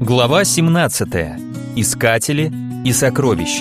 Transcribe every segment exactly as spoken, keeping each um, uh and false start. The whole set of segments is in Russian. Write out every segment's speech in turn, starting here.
Глава семнадцатая. Искатели и сокровища.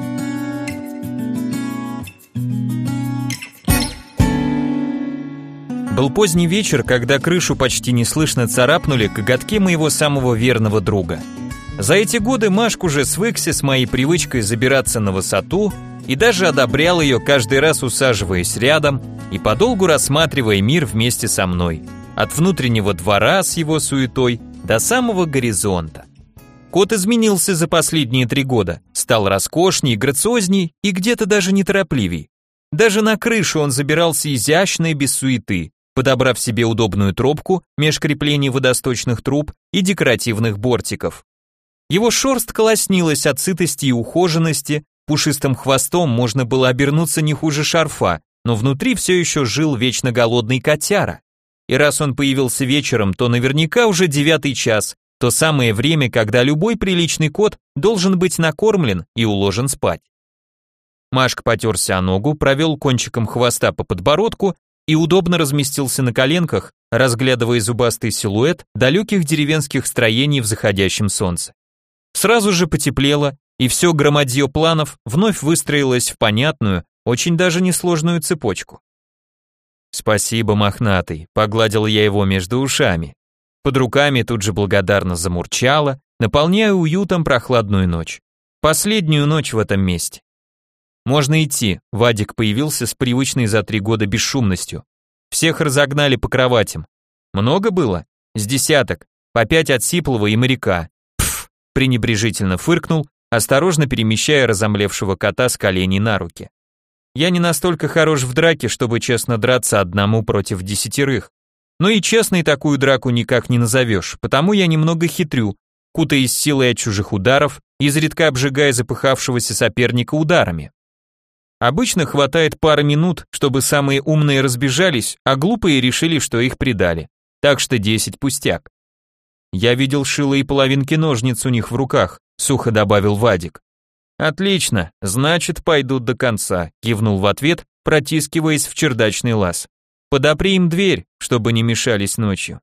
Был поздний вечер, когда крышу почти неслышно царапнули коготки моего самого верного друга. За эти годы Машк уже свыкся с моей привычкой забираться на высоту и даже одобрял ее, каждый раз усаживаясь рядом и подолгу рассматривая мир вместе со мной, от внутреннего двора с его суетой до самого горизонта. Кот изменился за последние три года, стал роскошней, грациозней и где-то даже неторопливей. Даже на крышу он забирался изящно и без суеты, подобрав себе удобную тропку меж креплений водосточных труб и декоративных бортиков. Его шерстка лоснилась от сытости и ухоженности, пушистым хвостом можно было обернуться не хуже шарфа, но внутри все еще жил вечно голодный котяра. И раз он появился вечером, то наверняка уже девятый час, то самое время, когда любой приличный кот должен быть накормлен и уложен спать. Машк потерся о ногу, провел кончиком хвоста по подбородку и удобно разместился на коленках, разглядывая зубастый силуэт далеких деревенских строений в заходящем солнце. Сразу же потеплело, и все громадье планов вновь выстроилось в понятную, очень даже несложную цепочку. «Спасибо, мохнатый», — погладил я его между ушами. Под руками тут же благодарно замурчало, наполняя уютом прохладную ночь. Последнюю ночь в этом месте. «Можно идти», — Вадик появился с привычной за три года бесшумностью. Всех разогнали по кроватям. Много было? С десяток, по пять от Сиплова и моряка. Пф, пренебрежительно фыркнул, осторожно перемещая разомлевшего кота с коленей на руки. Я не настолько хорош в драке, чтобы честно драться одному против десятерых. Но и честной такую драку никак не назовешь, потому я немного хитрю, кутаясь силой от чужих ударов, изредка обжигая запыхавшегося соперника ударами. Обычно хватает пары минут, чтобы самые умные разбежались, а глупые решили, что их предали. Так что десять пустяк. Я видел шило и половинки ножниц у них в руках, сухо добавил Вадик. Отлично, значит, пойдут до конца, кивнул в ответ, протискиваясь в чердачный лаз. Подопри им дверь, чтобы не мешались ночью.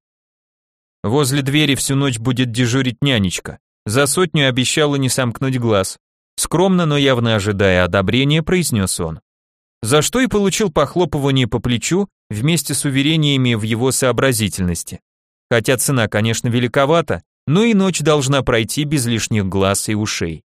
Возле двери всю ночь будет дежурить нянечка. За сотню обещала не сомкнуть глаз. Скромно, но явно ожидая одобрения, произнес он. За что и получил похлопывание по плечу вместе с уверениями в его сообразительности. Хотя цена, конечно, великовата, но и ночь должна пройти без лишних глаз и ушей.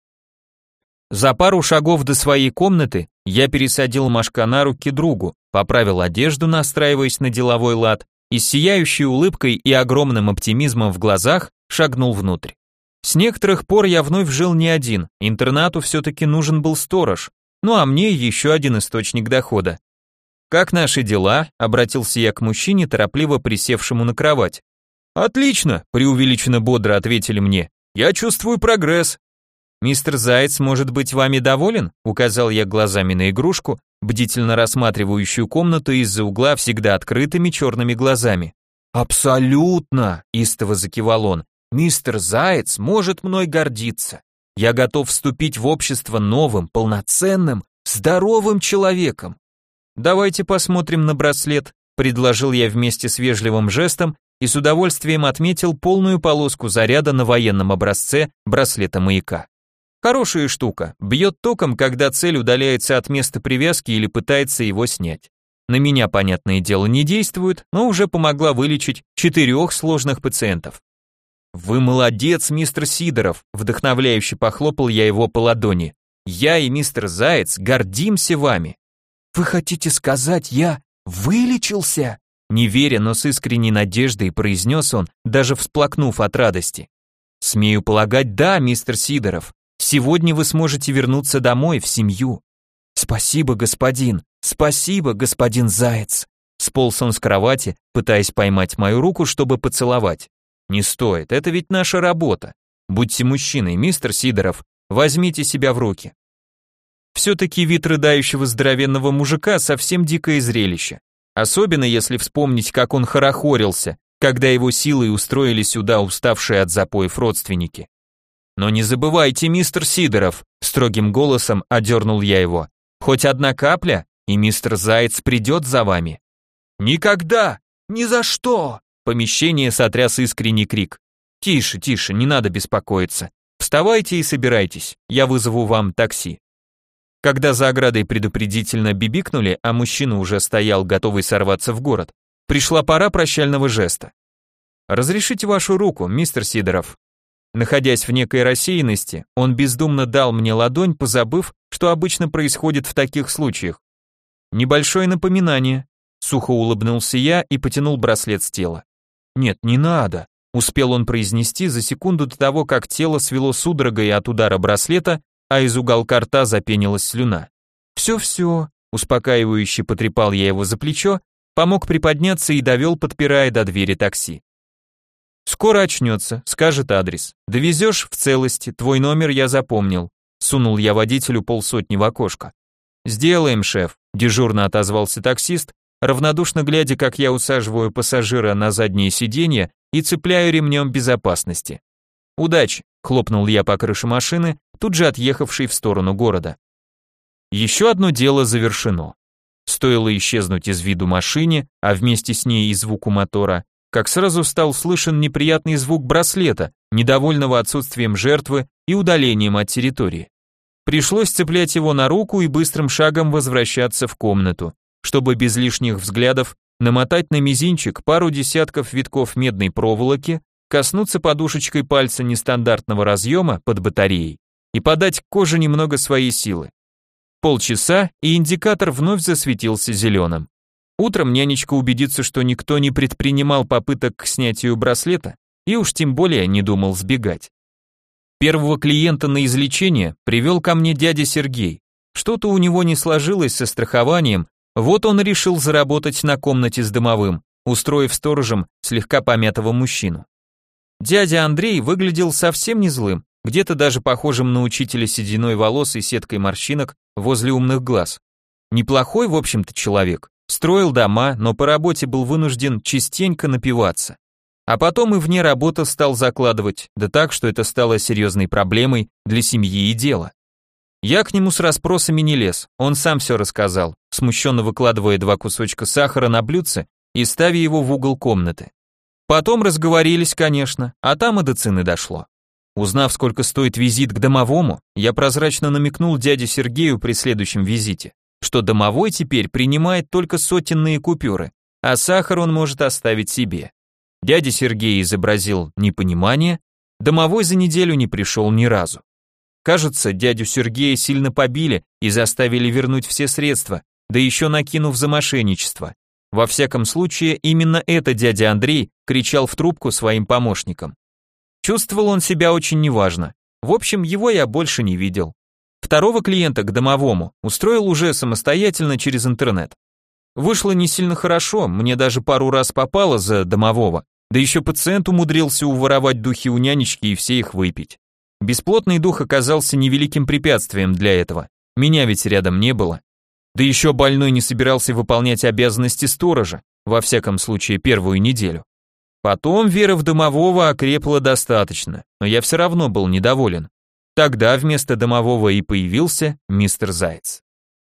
За пару шагов до своей комнаты я пересадил Машка на руки другу, поправил одежду, настраиваясь на деловой лад, и с сияющей улыбкой и огромным оптимизмом в глазах шагнул внутрь. С некоторых пор я вновь жил не один, интернату все-таки нужен был сторож, ну а мне еще один источник дохода. «Как наши дела?» — обратился я к мужчине, торопливо присевшему на кровать. «Отлично!» — преувеличенно бодро ответили мне. «Я чувствую прогресс». «Мистер Заяц может быть вами доволен?» — указал я глазами на игрушку, бдительно рассматривающую комнату из-за угла всегда открытыми черными глазами. «Абсолютно!» — истово закивал он. «Мистер Заяц может мной гордиться. Я готов вступить в общество новым, полноценным, здоровым человеком». «Давайте посмотрим на браслет», — предложил я вместе с вежливым жестом и с удовольствием отметил полную полоску заряда на военном образце браслета маяка. Хорошая штука, бьет током, когда цель удаляется от места привязки или пытается его снять. На меня, понятное дело, не действует, но уже помогла вылечить четырех сложных пациентов. «Вы молодец, мистер Сидоров», вдохновляюще похлопал я его по ладони. «Я и мистер Заяц гордимся вами». «Вы хотите сказать, я вылечился?» Не веря, но с искренней надеждой произнес он, даже всплакнув от радости. «Смею полагать, да, мистер Сидоров. Сегодня вы сможете вернуться домой, в семью». «Спасибо, господин, спасибо, господин Заяц». Сполз он с кровати, пытаясь поймать мою руку, чтобы поцеловать. «Не стоит, это ведь наша работа. Будьте мужчиной, мистер Сидоров, возьмите себя в руки». Все-таки вид рыдающего здоровенного мужика совсем дикое зрелище. Особенно если вспомнить, как он хорохорился, когда его силой устроили сюда уставшие от запоев родственники. «Но не забывайте, мистер Сидоров», строгим голосом одернул я его. «Хоть одна капля, и мистер Заяц придет за вами». «Никогда! Ни за что!» Помещение сотряс искренний крик. Тише, тише, не надо беспокоиться. Вставайте и собирайтесь, я вызову вам такси. Когда за оградой предупредительно бибикнули, а мужчина уже стоял, готовый сорваться в город, пришла пора прощального жеста. «Разрешите вашу руку, мистер Сидоров». Находясь в некой рассеянности, он бездумно дал мне ладонь, позабыв, что обычно происходит в таких случаях. «Небольшое напоминание», — сухо улыбнулся я и потянул браслет с тела. «Нет, не надо», — успел он произнести за секунду до того, как тело свело судорогой от удара браслета, а из уголка рта запенилась слюна. «Все-все», — успокаивающе потрепал я его за плечо, помог приподняться и довел, подпирая до двери такси. «Скоро очнется, скажет адрес. Довезешь в целости, твой номер я запомнил», — сунул я водителю полсотни в окошко. «Сделаем, шеф», — дежурно отозвался таксист, равнодушно глядя, как я усаживаю пассажира на заднее сиденье и цепляю ремнем безопасности. «Удачи», — хлопнул я по крыше машины, тут же отъехавшей в сторону города. Еще одно дело завершено. Стоило исчезнуть из виду машине, а вместе с ней и звуку мотора, как сразу стал слышен неприятный звук браслета, недовольного отсутствием жертвы и удалением от территории. Пришлось цеплять его на руку и быстрым шагом возвращаться в комнату, чтобы без лишних взглядов намотать на мизинчик пару десятков витков медной проволоки, коснуться подушечкой пальца нестандартного разъема под батареей и подать к коже немного своей силы. Полчаса, и индикатор вновь засветился зеленым. Утром нянечка убедится, что никто не предпринимал попыток к снятию браслета и уж тем более не думал сбегать. Первого клиента на излечение привел ко мне дядя Сергей. Что-то у него не сложилось со страхованием, вот он решил заработать на комнате с домовым, устроив сторожем слегка помятого мужчину. Дядя Андрей выглядел совсем не злым, где-то даже похожим на учителя сединой волос и сеткой морщинок возле умных глаз. Неплохой, в общем-то, человек. Строил дома, но по работе был вынужден частенько напиваться. А потом и вне работы стал закладывать, да так, что это стало серьезной проблемой для семьи и дела. Я к нему с расспросами не лез, он сам все рассказал, смущенно выкладывая два кусочка сахара на блюдце и ставя его в угол комнаты. Потом разговорились, конечно, а там и до цены дошло. Узнав, сколько стоит визит к домовому, я прозрачно намекнул дяде Сергею при следующем визите, что домовой теперь принимает только сотенные купюры, а сахар он может оставить себе. Дядя Сергей изобразил непонимание, домовой за неделю не пришел ни разу. Кажется, дядю Сергея сильно побили и заставили вернуть все средства, да еще накинув за мошенничество. Во всяком случае, именно это дядя Андрей кричал в трубку своим помощникам. Чувствовал он себя очень неважно. В общем, его я больше не видел. Второго клиента к домовому устроил уже самостоятельно через интернет. Вышло не сильно хорошо, мне даже пару раз попало за домового, да еще пациент умудрился уворовать духи у нянечки и все их выпить. Бесплотный дух оказался невеликим препятствием для этого, меня ведь рядом не было. Да еще больной не собирался выполнять обязанности сторожа, во всяком случае первую неделю. Потом вера в домового окрепла достаточно, но я все равно был недоволен. Тогда вместо домового и появился мистер Заяц.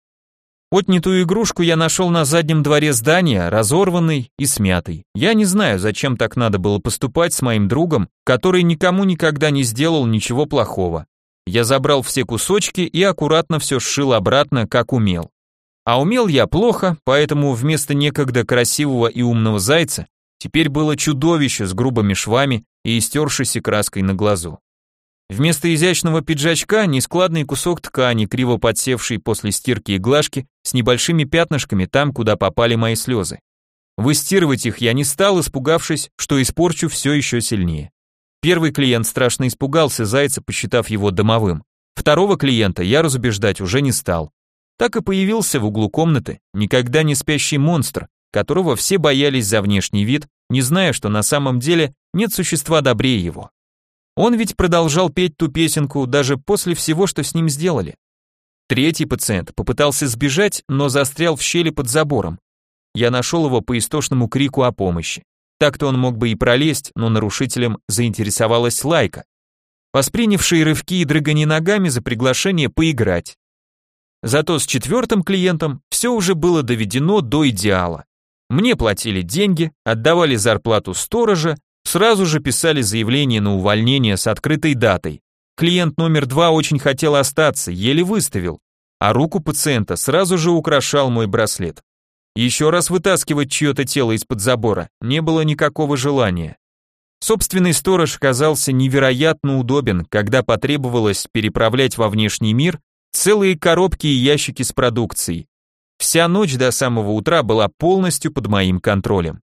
Отнятую игрушку я нашел на заднем дворе здания, разорванной и смятой. Я не знаю, зачем так надо было поступать с моим другом, который никому никогда не сделал ничего плохого. Я забрал все кусочки и аккуратно все сшил обратно, как умел. А умел я плохо, поэтому вместо некогда красивого и умного зайца теперь было чудовище с грубыми швами и истершейся краской на глазу. Вместо изящного пиджачка нескладный кусок ткани, криво подсевший после стирки и глажки, с небольшими пятнышками там, куда попали мои слезы. Выстирывать их я не стал, испугавшись, что испорчу все еще сильнее. Первый клиент страшно испугался зайца, посчитав его домовым. Второго клиента я разубеждать уже не стал. Так и появился в углу комнаты никогда не спящий монстр, которого все боялись за внешний вид, не зная, что на самом деле нет существа добрее его. Он ведь продолжал петь ту песенку даже после всего, что с ним сделали. Третий пациент попытался сбежать, но застрял в щели под забором. Я нашел его по истошному крику о помощи. Так-то он мог бы и пролезть, но нарушителем заинтересовалась Лайка, воспринявшая рывки и дрыгание ногами за приглашение поиграть. Зато с четвертым клиентом все уже было доведено до идеала. Мне платили деньги, отдавали зарплату сторожа, Сразу же писали заявление на увольнение с открытой датой. Клиент номер два очень хотел остаться, еле выставил, а руку пациента сразу же украшал мой браслет. Еще раз вытаскивать чье-то тело из-под забора не было никакого желания. Собственный сторож оказался невероятно удобен, когда потребовалось переправлять во внешний мир целые коробки и ящики с продукцией. Вся ночь до самого утра была полностью под моим контролем.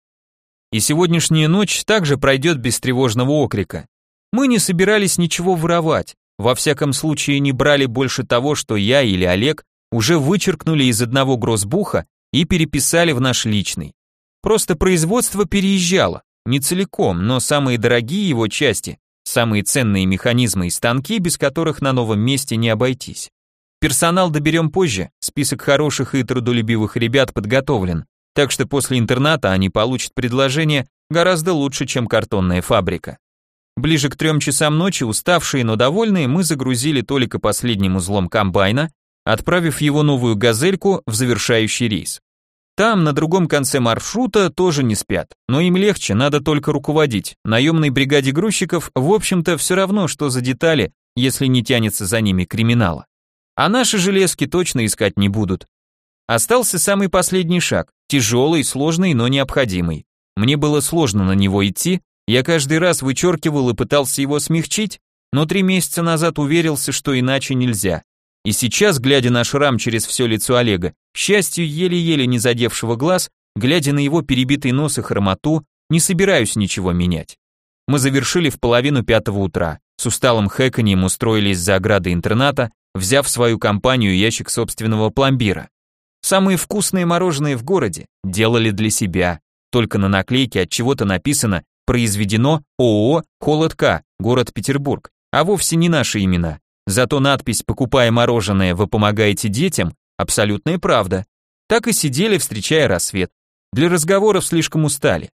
И сегодняшняя ночь также пройдет без тревожного окрика. Мы не собирались ничего воровать, во всяком случае не брали больше того, что я или Олег уже вычеркнули из одного грозбуха и переписали в наш личный. Просто производство переезжало, не целиком, но самые дорогие его части, самые ценные механизмы и станки, без которых на новом месте не обойтись. Персонал доберем позже, список хороших и трудолюбивых ребят подготовлен, так что после интерната они получат предложение гораздо лучше, чем картонная фабрика. Ближе к трем часам ночи, уставшие, но довольные, мы загрузили Толика последним узлом комбайна, отправив его новую газельку в завершающий рейс. Там, на другом конце маршрута, тоже не спят, но им легче, надо только руководить. Наемной бригаде грузчиков, в общем-то, все равно, что за детали, если не тянется за ними криминала. А наши железки точно искать не будут. Остался самый последний шаг, тяжелый, сложный, но необходимый. Мне было сложно на него идти, я каждый раз вычеркивал и пытался его смягчить, но три месяца назад уверился, что иначе нельзя. И сейчас, глядя на шрам через все лицо Олега, к счастью, еле-еле не задевшего глаз, глядя на его перебитый нос и хромоту, не собираюсь ничего менять. Мы завершили в половину пятого утра, с усталым хэканьем устроились за оградой интерната, взяв в свою компанию ящик собственного пломбира. Самые вкусные мороженые в городе делали для себя, только на наклейке от чего-то написано «Произведено ООО «Холодка», город Петербург», а вовсе не наши имена. Зато надпись «Покупая мороженое, вы помогаете детям» абсолютная правда. Так и сидели, встречая рассвет. Для разговоров слишком устали.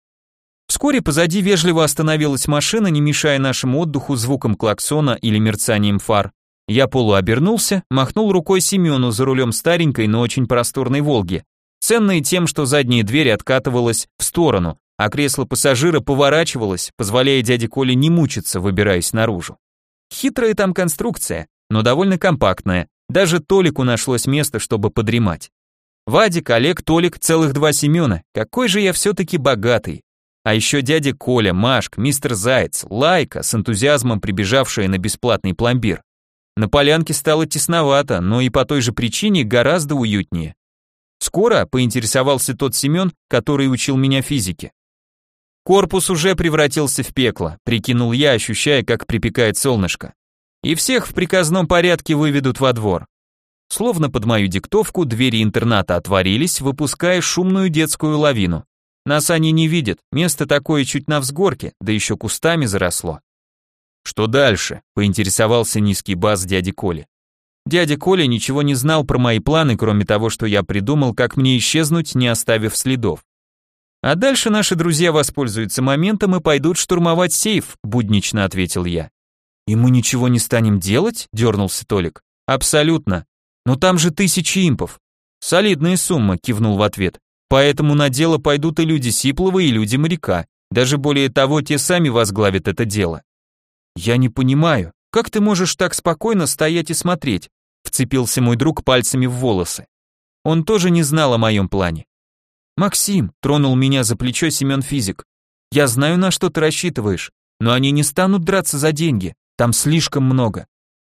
Вскоре позади вежливо остановилась машина, не мешая нашему отдыху звуком клаксона или мерцанием фар. Я полуобернулся, махнул рукой Семену за рулем старенькой, но очень просторной «Волги», ценной тем, что задняя дверь откатывалась в сторону, а кресло пассажира поворачивалось, позволяя дяде Коле не мучиться, выбираясь наружу. Хитрая там конструкция, но довольно компактная, даже Толику нашлось место, чтобы подремать. Вадик, Олег, Толик, целых два Семена, какой же я все-таки богатый. А еще дядя Коля, Машк, мистер Заяц, Лайка, с энтузиазмом прибежавшая на бесплатный пломбир. На полянке стало тесновато, но и по той же причине гораздо уютнее. Скоро поинтересовался тот Семен, который учил меня физике. Корпус уже превратился в пекло, прикинул я, ощущая, как припекает солнышко. И всех в приказном порядке выведут во двор. Словно под мою диктовку двери интерната отворились, выпуская шумную детскую лавину. Нас они не видят, место такое чуть на взгорке, да еще кустами заросло. «Что дальше?» – поинтересовался низкий бас дяди Коли. Дядя Коля ничего не знал про мои планы, кроме того, что я придумал, как мне исчезнуть, не оставив следов. «А дальше наши друзья воспользуются моментом и пойдут штурмовать сейф», – буднично ответил я. «И мы ничего не станем делать?» – дернулся Толик. «Абсолютно. Но там же тысячи импов». «Солидная сумма», – кивнул в ответ. «Поэтому на дело пойдут и люди Сиплова, и люди моряка. Даже более того, те сами возглавят это дело». «Я не понимаю, как ты можешь так спокойно стоять и смотреть?» – вцепился мой друг пальцами в волосы. Он тоже не знал о моем плане. «Максим», – тронул меня за плечо Семен-физик, – «я знаю, на что ты рассчитываешь, но они не станут драться за деньги, там слишком много».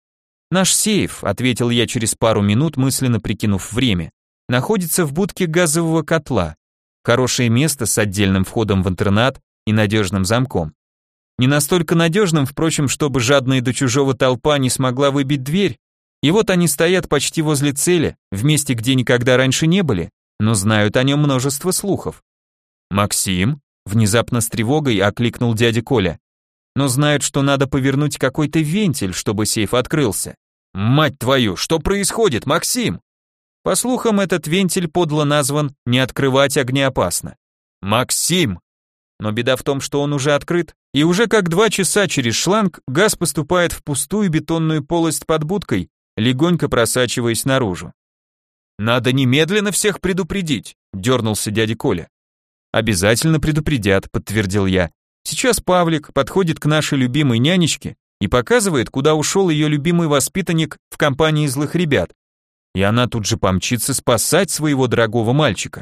«Наш сейф», – ответил я через пару минут, мысленно прикинув время, – находится в будке газового котла. Хорошее место с отдельным входом в интернат и надежным замком. Не настолько надежным, впрочем, чтобы жадная до чужого толпа не смогла выбить дверь. И вот они стоят почти возле цели, в месте, где никогда раньше не были, но знают о нем множество слухов. «Максим?» – внезапно с тревогой окликнул дядя Коля. «Но знают, что надо повернуть какой-то вентиль, чтобы сейф открылся». «Мать твою, что происходит, Максим?» По слухам, этот вентиль подло назван «не открывать огнеопасно». «Максим!» Но беда в том, что он уже открыт, и уже как два часа через шланг газ поступает в пустую бетонную полость под будкой, легонько просачиваясь наружу. «Надо немедленно всех предупредить», — дернулся дядя Коля. Обязательно предупредят, подтвердил я. Сейчас Павлик подходит к нашей любимой нянечке и показывает, куда ушел ее любимый воспитанник в компании злых ребят. И она тут же помчится спасать своего дорогого мальчика.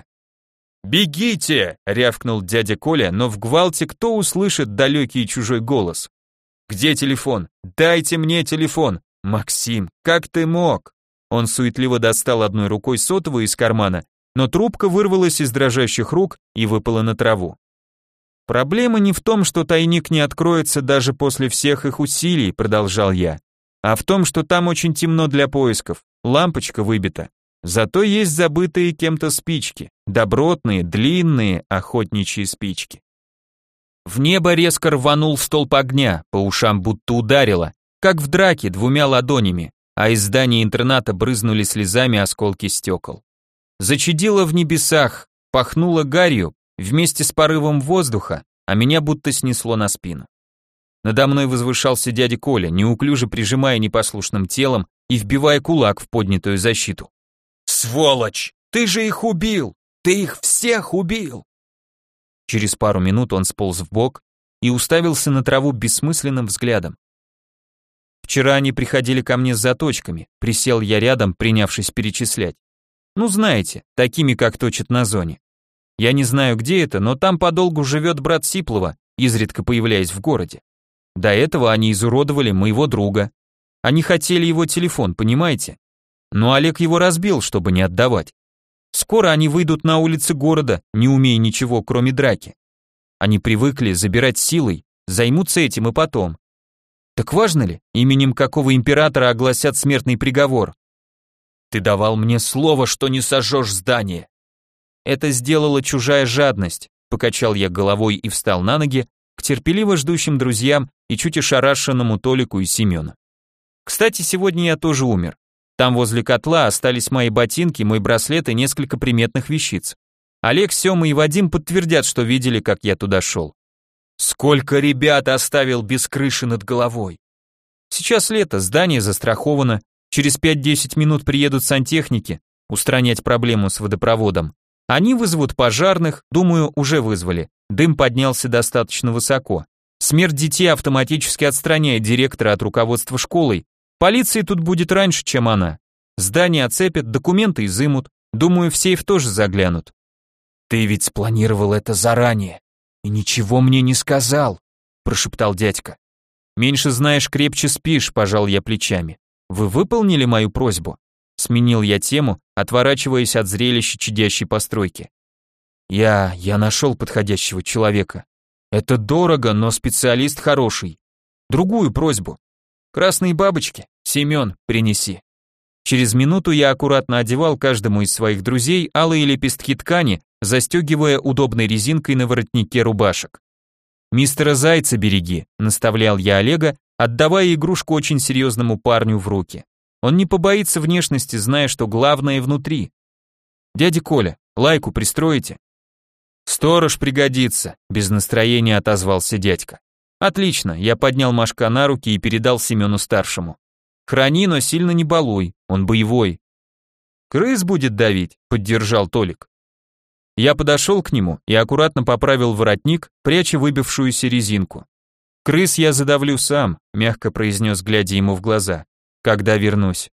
«Бегите!» — рявкнул дядя Коля, но в гвалте кто услышит далекий чужой голос? «Где телефон? Дайте мне телефон! Максим, как ты мог?» Он суетливо достал одной рукой сотовый из кармана, но трубка вырвалась из дрожащих рук и выпала на траву. «Проблема не в том, что тайник не откроется даже после всех их усилий», продолжал я, «а в том, что там очень темно для поисков, лампочка выбита. Зато есть забытые кем-то спички, добротные, длинные охотничьи спички». В небо резко рванул столб огня, по ушам будто ударило, как в драке двумя ладонями, а из здания интерната брызнули слезами осколки стекол. Зачадило в небесах, пахнуло гарью вместе с порывом воздуха, а меня будто снесло на спину. Надо мной возвышался дядя Коля, неуклюже прижимая непослушным телом и вбивая кулак в поднятую защиту. «Сволочь! Ты же их убил! Ты их всех убил!» Через пару минут он сполз вбок и уставился на траву бессмысленным взглядом. Вчера они приходили ко мне с заточками, присел я рядом, принявшись перечислять. Ну знаете, такими, как точат на зоне. Я не знаю, где это, но там подолгу живет брат Сиплова, изредка появляясь в городе. До этого они изуродовали моего друга. Они хотели его телефон, понимаете? Но Олег его разбил, чтобы не отдавать. Скоро они выйдут на улицы города, не умея ничего, кроме драки. Они привыкли забирать силой, займутся этим и потом. Так важно ли, именем какого императора огласят смертный приговор? Ты давал мне слово, что не сожжешь здание. Это сделала чужая жадность, покачал я головой и встал на ноги к терпеливо ждущим друзьям и чуть ошарашенному Толику и Семену. Кстати, сегодня я тоже умер. Там возле котла остались мои ботинки, мой браслет и несколько приметных вещиц. Олег, Сёма и Вадим подтвердят, что видели, как я туда шел. Сколько ребят оставил без крыши над головой. Сейчас лето, здание застраховано, через пять-десять минут приедут сантехники устранять проблему с водопроводом. Они вызовут пожарных, думаю, уже вызвали. Дым поднялся достаточно высоко. Смерть детей автоматически отстраняет директора от руководства школой. Полиции тут будет раньше, чем она. Здание оцепят, документы изымут. Думаю, в сейф тоже заглянут. Ты ведь спланировал это заранее и ничего мне не сказал, прошептал дядька. Меньше знаешь, крепче спишь, пожал я плечами. Вы выполнили мою просьбу? Сменил я тему, отворачиваясь от зрелища чадящей постройки. Я, я нашел подходящего человека. Это дорого, но специалист хороший. Другую просьбу. Красные бабочки, Семен, принеси. Через минуту я аккуратно одевал каждому из своих друзей алые лепестки ткани, застегивая удобной резинкой на воротнике рубашек. «Мистера Зайца береги», — наставлял я Олега, отдавая игрушку очень серьезному парню в руки. Он не побоится внешности, зная, что главное внутри. «Дядя Коля, лайку пристроите?» «Сторож пригодится», — без настроения отозвался дядька. «Отлично», — я поднял Машка на руки и передал Семену-старшему. «Храни, но сильно не балуй, он боевой». «Крыс будет давить», — поддержал Толик. Я подошел к нему и аккуратно поправил воротник, пряча выбившуюся резинку. «Крыс я задавлю сам», — мягко произнес, глядя ему в глаза, — «когда вернусь».